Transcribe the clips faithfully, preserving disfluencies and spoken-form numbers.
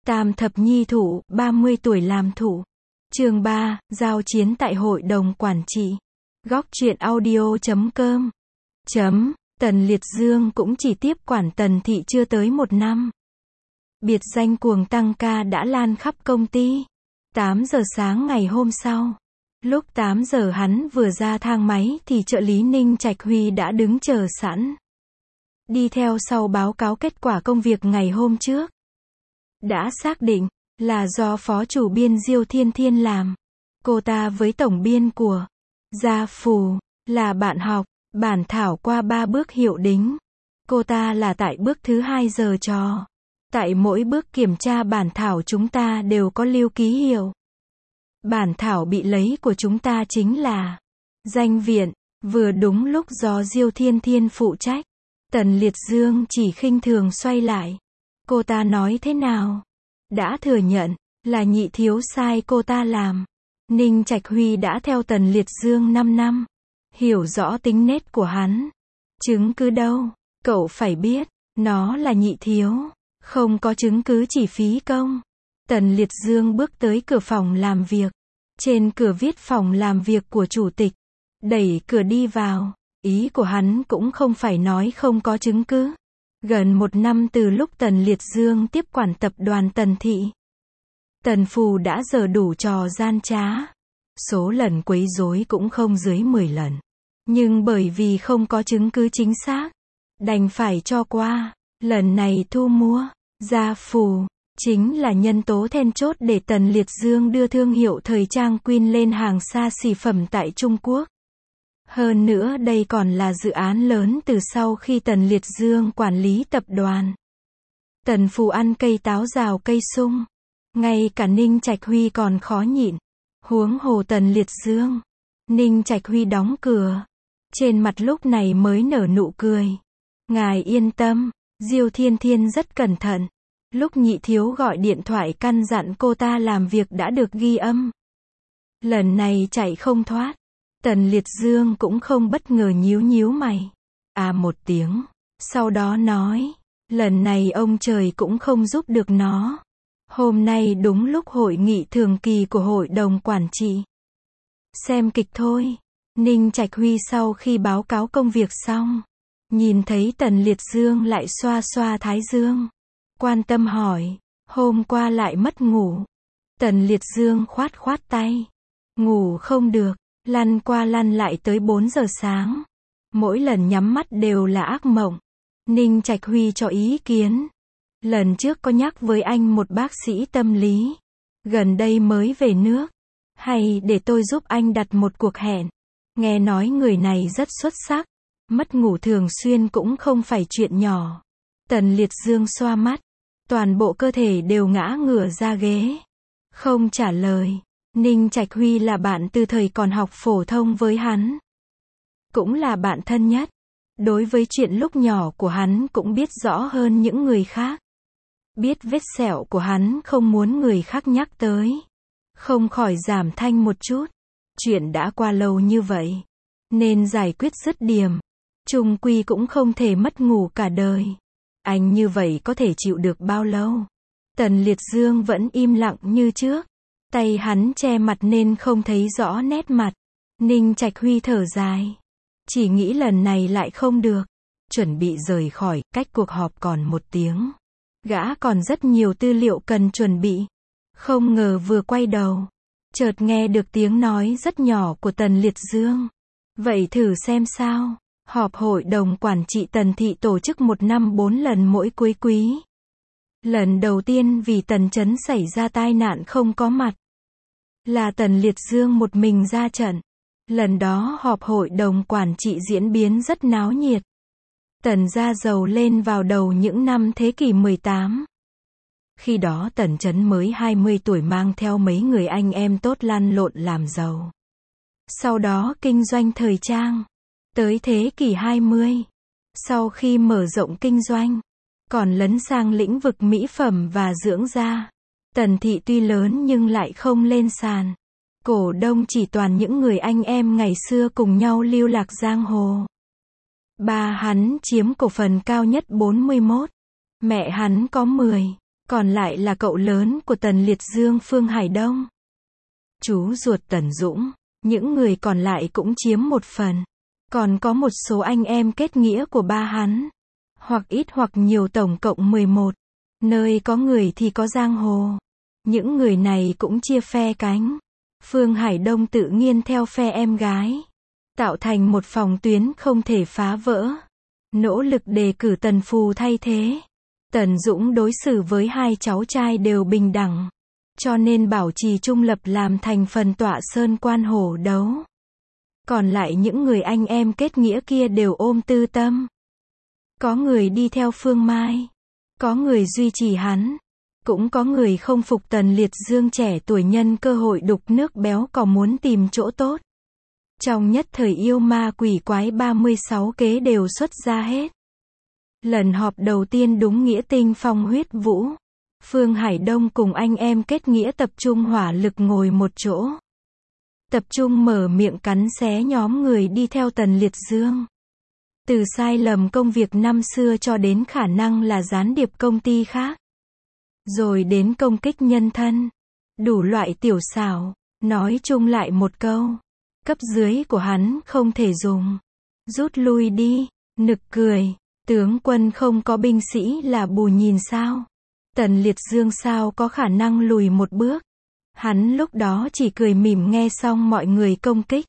Tam thập nhi thụ, ba mươi tuổi làm thụ. Chương ba, giao chiến tại hội đồng quản trị. Góc truyện audio chấm com. Chấm, Tần Liệt Dương cũng chỉ tiếp quản Tần thị chưa tới một năm. Biệt danh cuồng tăng ca đã lan khắp công ty. tám giờ sáng ngày hôm sau. Lúc tám giờ hắn vừa ra thang máy thì trợ lý Ninh Trạch Huy đã đứng chờ sẵn. Đi theo sau báo cáo kết quả công việc ngày hôm trước. Đã xác định là do phó chủ biên Diêu Thiên Thiên làm. Cô ta với tổng biên của Gia Phù là bạn học, bản thảo qua ba bước hiệu đính. Cô ta là tại bước thứ hai giờ trò. Tại mỗi bước kiểm tra bản thảo chúng ta đều có lưu ký hiệu. Bản thảo bị lấy của chúng ta chính là danh viện, vừa đúng lúc do Diêu Thiên Thiên phụ trách. Tần Liệt Dương chỉ khinh thường xoay lại. Cô ta nói thế nào? Đã thừa nhận là nhị thiếu sai cô ta làm. Ninh Trạch Huy đã theo Tần Liệt Dương năm năm. Hiểu rõ tính nết của hắn. Chứng cứ đâu? Cậu phải biết, nó là nhị thiếu. Không có chứng cứ chỉ phí công. Tần Liệt Dương bước tới cửa phòng làm việc. Trên cửa viết phòng làm việc của chủ tịch. Đẩy cửa đi vào. Ý của hắn cũng không phải nói không có chứng cứ. Gần một năm từ lúc Tần Liệt Dương tiếp quản tập đoàn Tần thị. Tần Phù đã dở đủ trò gian trá. Số lần quấy rối cũng không dưới mười lần. Nhưng bởi vì không có chứng cứ chính xác, đành phải cho qua. Lần này thu mua Gia Phù chính là nhân tố then chốt để Tần Liệt Dương đưa thương hiệu thời trang Queen lên hàng xa xỉ phẩm tại Trung Quốc. Hơn nữa đây còn là dự án lớn từ sau khi Tần Liệt Dương quản lý tập đoàn. Tần Phù ăn cây táo rào cây sung. Ngay cả Ninh Trạch Huy còn khó nhịn. Huống hồ Tần Liệt Dương. Ninh Trạch Huy đóng cửa. Trên mặt lúc này mới nở nụ cười. Ngài yên tâm, Diêu Thiên Thiên rất cẩn thận. Lúc nhị thiếu gọi điện thoại căn dặn cô ta làm việc đã được ghi âm. Lần này chạy không thoát. Tần Liệt Dương cũng không bất ngờ nhíu nhíu mày. À một tiếng. Sau đó nói. Lần này ông trời cũng không giúp được nó. Hôm nay đúng lúc hội nghị thường kỳ của hội đồng quản trị. Xem kịch thôi. Ninh Trạch Huy sau khi báo cáo công việc xong. Nhìn thấy Tần Liệt Dương lại xoa xoa thái dương. Quan tâm hỏi. Hôm qua lại mất ngủ. Tần Liệt Dương khoát khoát tay. Ngủ không được. Lăn qua lăn lại tới bốn giờ sáng. Mỗi lần nhắm mắt đều là ác mộng. Ninh Trạch Huy cho ý kiến. Lần trước có nhắc với anh một bác sĩ tâm lý. Gần đây mới về nước. Hay để tôi giúp anh đặt một cuộc hẹn. Nghe nói người này rất xuất sắc. Mất ngủ thường xuyên cũng không phải chuyện nhỏ. Tần Liệt Dương xoa mắt. Toàn bộ cơ thể đều ngã ngửa ra ghế. Không trả lời. Ninh Trạch Huy là bạn từ thời còn học phổ thông với hắn. Cũng là bạn thân nhất. Đối với chuyện lúc nhỏ của hắn cũng biết rõ hơn những người khác. Biết vết sẹo của hắn không muốn người khác nhắc tới. Không khỏi giảm thanh một chút. Chuyện đã qua lâu như vậy. Nên giải quyết dứt điểm. Chung quy cũng không thể mất ngủ cả đời. Anh như vậy có thể chịu được bao lâu? Tần Liệt Dương vẫn im lặng như trước. Tay hắn che mặt nên không thấy rõ nét mặt. Ninh Trạch Huy thở dài. Chỉ nghĩ lần này lại không được. Chuẩn bị rời khỏi, cách cuộc họp còn một tiếng. Gã còn rất nhiều tư liệu cần chuẩn bị. Không ngờ vừa quay đầu. Chợt nghe được tiếng nói rất nhỏ của Tần Liệt Dương. Vậy thử xem sao. Họp hội đồng quản trị Tần thị tổ chức một năm bốn lần mỗi cuối quý. Lần đầu tiên vì Tần Chấn xảy ra tai nạn không có mặt. Là Tần Liệt Dương một mình ra trận. Lần đó họp hội đồng quản trị diễn biến rất náo nhiệt. Tần gia giàu lên vào đầu những năm thế kỷ mười tám. Khi đó Tần Chấn mới hai mươi tuổi mang theo mấy người anh em tốt lăn lộn làm giàu. Sau đó kinh doanh thời trang. Tới thế kỷ hai mươi. Sau khi mở rộng kinh doanh. Còn lấn sang lĩnh vực mỹ phẩm và dưỡng da. Tần thị tuy lớn nhưng lại không lên sàn. Cổ đông chỉ toàn những người anh em ngày xưa cùng nhau lưu lạc giang hồ. Ba hắn chiếm cổ phần cao nhất bốn mươi mốt. Mẹ hắn có mười. Còn lại là cậu lớn của Tần Liệt Dương Phương Hải Đông. Chú ruột Tần Dũng, những người còn lại cũng chiếm một phần. Còn có một số anh em kết nghĩa của ba hắn. Hoặc ít hoặc nhiều tổng cộng mười một. Nơi có người thì có giang hồ. Những người này cũng chia phe cánh. Phương Hải Đông tự nhiên theo phe em gái. Tạo thành một phòng tuyến không thể phá vỡ. Nỗ lực đề cử Tần Phù thay thế. Tần Dũng đối xử với hai cháu trai đều bình đẳng. Cho nên bảo trì trung lập làm thành phần tọa sơn quan hổ đấu. Còn lại những người anh em kết nghĩa kia đều ôm tư tâm. Có người đi theo Phương Mai. Có người duy trì hắn. Cũng có người không phục Tần Liệt Dương trẻ tuổi nhân cơ hội đục nước béo cò muốn tìm chỗ tốt. Trong nhất thời yêu ma quỷ quái ba mươi sáu kế đều xuất ra hết. Lần họp đầu tiên đúng nghĩa tinh phong huyết vũ. Phương Hải Đông cùng anh em kết nghĩa tập trung hỏa lực ngồi một chỗ. Tập trung mở miệng cắn xé nhóm người đi theo Tần Liệt Dương. Từ sai lầm công việc năm xưa cho đến khả năng là gián điệp công ty khác. Rồi đến công kích nhân thân. Đủ loại tiểu xảo. Nói chung lại một câu. Cấp dưới của hắn không thể dùng. Rút lui đi. Nực cười. Tướng quân không có binh sĩ là bù nhìn sao. Tần Liệt Dương sao có khả năng lùi một bước. Hắn lúc đó chỉ cười mỉm nghe xong mọi người công kích.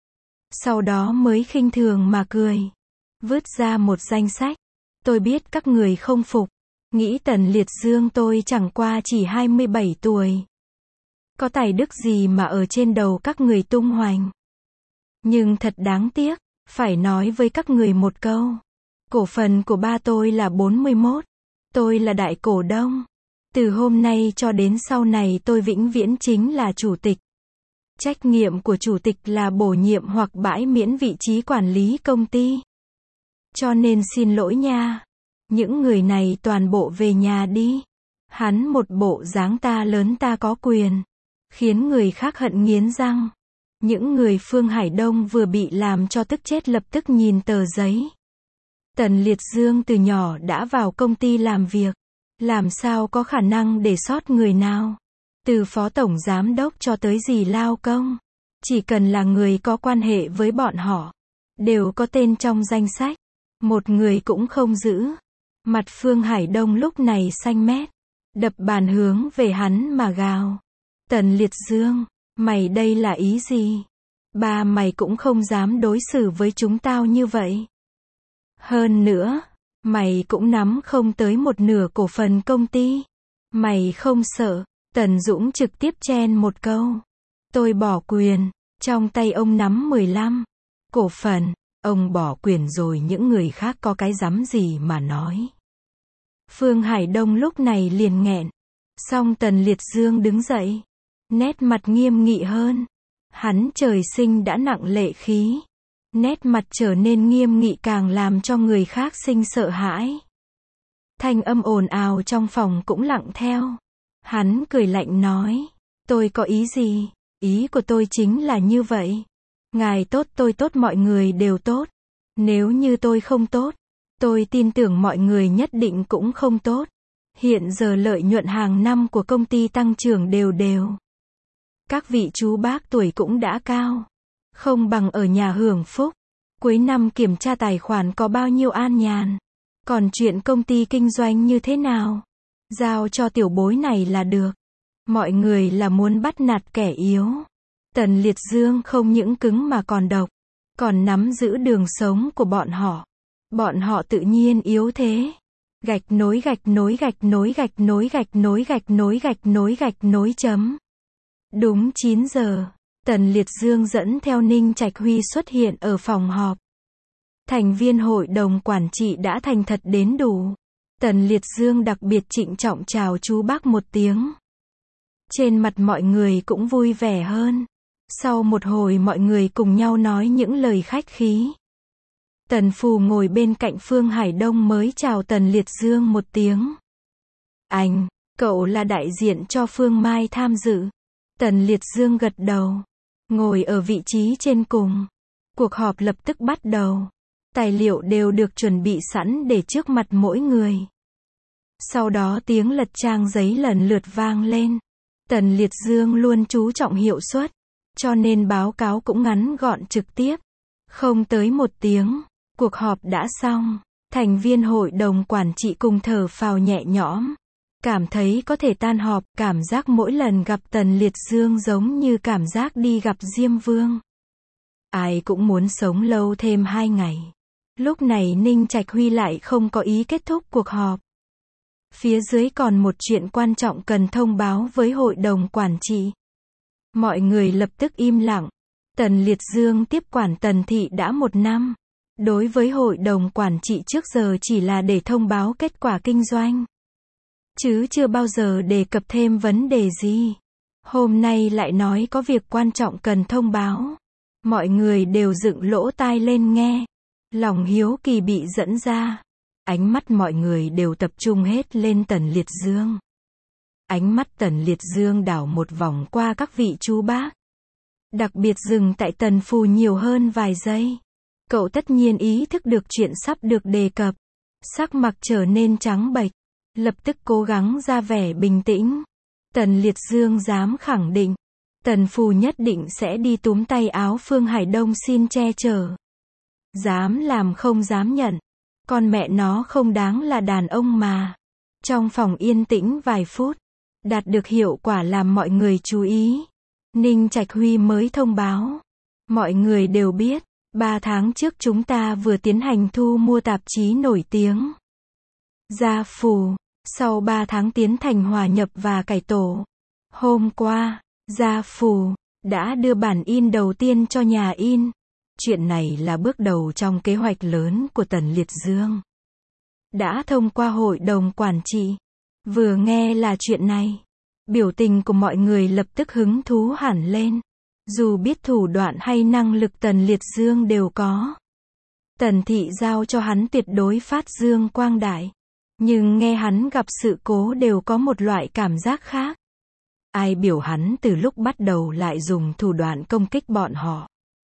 Sau đó mới khinh thường mà cười. Vứt ra một danh sách. Tôi biết các người không phục. Nghĩ Tần Liệt Dương tôi chẳng qua chỉ hai mươi bảy tuổi. Có tài đức gì mà ở trên đầu các người tung hoành. Nhưng thật đáng tiếc. Phải nói với các người một câu. Cổ phần của ba tôi là bốn mươi mốt. Tôi là đại cổ đông. Từ hôm nay cho đến sau này tôi vĩnh viễn chính là chủ tịch. Trách nhiệm của chủ tịch là bổ nhiệm hoặc bãi miễn vị trí quản lý công ty. Cho nên xin lỗi nha. Những người này toàn bộ về nhà đi. Hắn một bộ dáng ta lớn ta có quyền. Khiến người khác hận nghiến răng. Những người Phương Hải Đông vừa bị làm cho tức chết lập tức nhìn tờ giấy. Tần Liệt Dương từ nhỏ đã vào công ty làm việc. Làm sao có khả năng để sót người nào. Từ phó tổng giám đốc cho tới dì lao công. Chỉ cần là người có quan hệ với bọn họ. Đều có tên trong danh sách. Một người cũng không giữ. Mặt Phương Hải Đông lúc này xanh mét. Đập bàn hướng về hắn mà gào. Tần Liệt Dương, mày đây là ý gì? Ba mày cũng không dám đối xử với chúng tao như vậy. Hơn nữa, mày cũng nắm không tới một nửa cổ phần công ty. Mày không sợ. Tần Dũng trực tiếp chen một câu. Tôi bỏ quyền. Trong tay ông nắm mười lăm cổ phần. Ông bỏ quyền rồi những người khác có cái dám gì mà nói. Phương Hải Đông lúc này liền nghẹn. Xong Tần Liệt Dương đứng dậy. Nét mặt nghiêm nghị hơn. Hắn trời sinh đã nặng lệ khí. Nét mặt trở nên nghiêm nghị càng làm cho người khác sinh sợ hãi. Thanh âm ồn ào trong phòng cũng lặng theo. Hắn cười lạnh nói. Tôi có ý gì? Ý của tôi chính là như vậy. Ngài tốt tôi tốt mọi người đều tốt. Nếu như tôi không tốt, tôi tin tưởng mọi người nhất định cũng không tốt. Hiện giờ lợi nhuận hàng năm của công ty tăng trưởng đều đều. Các vị chú bác tuổi cũng đã cao. Không bằng ở nhà hưởng phúc. Cuối năm kiểm tra tài khoản có bao nhiêu an nhàn. Còn chuyện công ty kinh doanh như thế nào? Giao cho tiểu bối này là được. Mọi người là muốn bắt nạt kẻ yếu. Tần Liệt Dương không những cứng mà còn độc. Còn nắm giữ đường sống của bọn họ. Bọn họ tự nhiên yếu thế. Gạch nối gạch nối gạch nối gạch nối gạch nối gạch nối gạch nối gạch nối chấm. Đúng chín giờ, Tần Liệt Dương dẫn theo Ninh Trạch Huy xuất hiện ở phòng họp. Thành viên hội đồng quản trị đã thành thật đến đủ. Tần Liệt Dương đặc biệt trịnh trọng chào chú bác một tiếng. Trên mặt mọi người cũng vui vẻ hơn. Sau một hồi mọi người cùng nhau nói những lời khách khí. Tần Phù ngồi bên cạnh Phương Hải Đông mới chào Tần Liệt Dương một tiếng. Anh, cậu là đại diện cho Phương Mai tham dự. Tần Liệt Dương gật đầu. Ngồi ở vị trí trên cùng. Cuộc họp lập tức bắt đầu. Tài liệu đều được chuẩn bị sẵn để trước mặt mỗi người. Sau đó tiếng lật trang giấy lần lượt vang lên. Tần Liệt Dương luôn chú trọng hiệu suất, cho nên báo cáo cũng ngắn gọn trực tiếp. Không tới một tiếng, cuộc họp đã xong. Thành viên hội đồng quản trị cùng thở phào nhẹ nhõm. Cảm thấy có thể tan họp, cảm giác mỗi lần gặp Tần Liệt Dương giống như cảm giác đi gặp Diêm Vương. Ai cũng muốn sống lâu thêm hai ngày. Lúc này Ninh Trạch Huy lại không có ý kết thúc cuộc họp. Phía dưới còn một chuyện quan trọng cần thông báo với hội đồng quản trị. Mọi người lập tức im lặng. Tần Liệt Dương tiếp quản Tần thị đã một năm. Đối với hội đồng quản trị trước giờ chỉ là để thông báo kết quả kinh doanh. Chứ chưa bao giờ đề cập thêm vấn đề gì. Hôm nay lại nói có việc quan trọng cần thông báo. Mọi người đều dựng lỗ tai lên nghe. Lòng hiếu kỳ bị dẫn ra. Ánh mắt mọi người đều tập trung hết lên Tần Liệt Dương. Ánh mắt Tần Liệt Dương đảo một vòng qua các vị chú bác. Đặc biệt dừng tại Tần Phù nhiều hơn vài giây. Cậu tất nhiên ý thức được chuyện sắp được đề cập. Sắc mặt trở nên trắng bệch. Lập tức cố gắng ra vẻ bình tĩnh. Tần Liệt Dương dám khẳng định. Tần Phù nhất định sẽ đi túm tay áo Phương Hải Đông xin che chở. Dám làm không dám nhận. Con mẹ nó không đáng là đàn ông mà. Trong phòng yên tĩnh vài phút. Đạt được hiệu quả làm mọi người chú ý. Ninh Trạch Huy mới thông báo. Mọi người đều biết. Ba tháng trước chúng ta vừa tiến hành thu mua tạp chí nổi tiếng. Gia Phù. Sau ba tháng tiến hành hòa nhập và cải tổ. Hôm qua, Gia Phù đã đưa bản in đầu tiên cho nhà in. Chuyện này là bước đầu trong kế hoạch lớn của Tần Liệt Dương. Đã thông qua hội đồng quản trị. Vừa nghe là chuyện này, biểu tình của mọi người lập tức hứng thú hẳn lên. Dù biết thủ đoạn hay năng lực Tần Liệt Dương đều có. Tần thị giao cho hắn tuyệt đối phát dương quang đại. Nhưng nghe hắn gặp sự cố đều có một loại cảm giác khác. Ai biểu hắn từ lúc bắt đầu lại dùng thủ đoạn công kích bọn họ.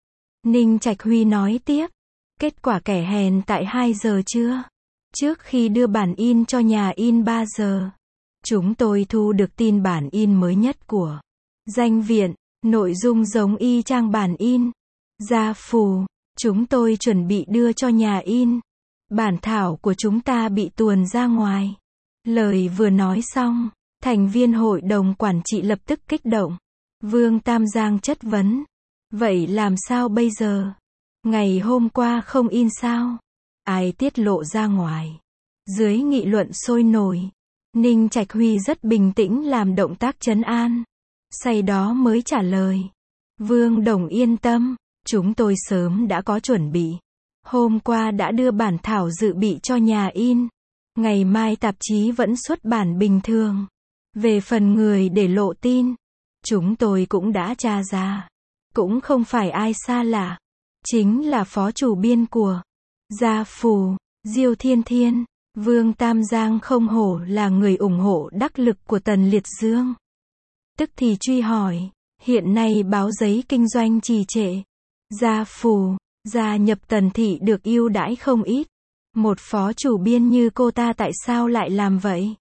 Ninh Trạch Huy nói tiếp. Kết quả kẻ hèn tại hai giờ trưa. Trước khi đưa bản in cho nhà in ba giờ. Chúng tôi thu được tin bản in mới nhất của Danh viện. Nội dung giống y chang bản in. Gia Phù. Chúng tôi chuẩn bị đưa cho nhà in. Bản thảo của chúng ta bị tuồn ra ngoài. Lời vừa nói xong, thành viên hội đồng quản trị lập tức kích động. Vương Tam Giang chất vấn. Vậy làm sao bây giờ? Ngày hôm qua không in sao? Ai tiết lộ ra ngoài? Dưới nghị luận sôi nổi, Ninh Trạch Huy rất bình tĩnh làm động tác trấn an. Sau đó mới trả lời. Vương Đồng yên tâm, chúng tôi sớm đã có chuẩn bị. Hôm qua đã đưa bản thảo dự bị cho nhà in. Ngày mai tạp chí vẫn xuất bản bình thường. Về phần người để lộ tin, chúng tôi cũng đã tra ra. Cũng không phải ai xa lạ. Chính là phó chủ biên của Gia Phù, Diêu Thiên Thiên. Vương Tam Giang không hổ là người ủng hộ đắc lực của Tần Liệt Dương. Tức thì truy hỏi, hiện nay báo giấy kinh doanh trì trệ. Gia Phù, gia nhập Tần thị được ưu đãi không ít. Một phó chủ biên như cô ta tại sao lại làm vậy?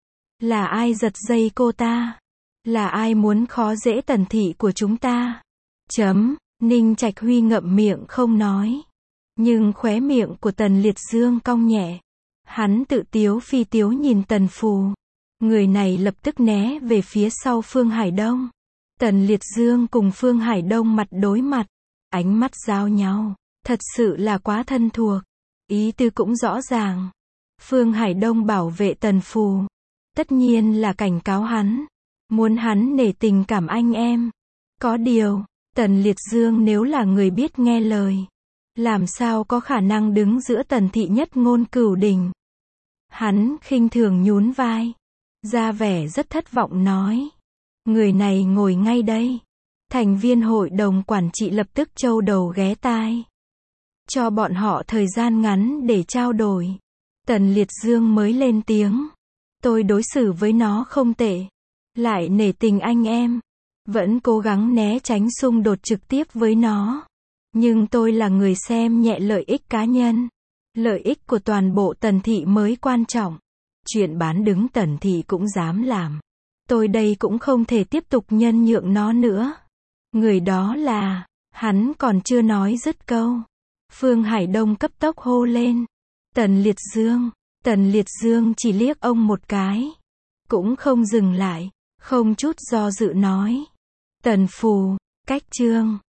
Là ai giật dây cô ta? Là ai muốn khó dễ Tần thị của chúng ta? Chấm, Ninh Trạch Huy ngậm miệng không nói. Nhưng khóe miệng của Tần Liệt Dương cong nhẹ. Hắn tự tiếu phi tiếu nhìn Tần Phù. Người này lập tức né về phía sau Phương Hải Đông. Tần Liệt Dương cùng Phương Hải Đông mặt đối mặt. Ánh mắt giao nhau. Thật sự là quá thân thuộc. Ý tư cũng rõ ràng. Phương Hải Đông bảo vệ Tần Phù. Tất nhiên là cảnh cáo hắn. Muốn hắn nể tình cảm anh em. Có điều, Tần Liệt Dương nếu là người biết nghe lời. Làm sao có khả năng đứng giữa Tần thị nhất ngôn cửu đình. Hắn khinh thường nhún vai. Ra vẻ rất thất vọng nói. Người này ngồi ngay đây. Thành viên hội đồng quản trị lập tức châu đầu ghé tai. Cho bọn họ thời gian ngắn để trao đổi. Tần Liệt Dương mới lên tiếng. Tôi đối xử với nó không tệ. Lại nể tình anh em. Vẫn cố gắng né tránh xung đột trực tiếp với nó. Nhưng tôi là người xem nhẹ lợi ích cá nhân. Lợi ích của toàn bộ Tần thị mới quan trọng. Chuyện bán đứng Tần thị cũng dám làm. Tôi đây cũng không thể tiếp tục nhân nhượng nó nữa. Người đó là, hắn còn chưa nói dứt câu. Phương Hải Đông cấp tốc hô lên. Tần Liệt Dương. Tần Liệt Dương chỉ liếc ông một cái. Cũng không dừng lại, không chút do dự nói. Tần Phù, cách chương.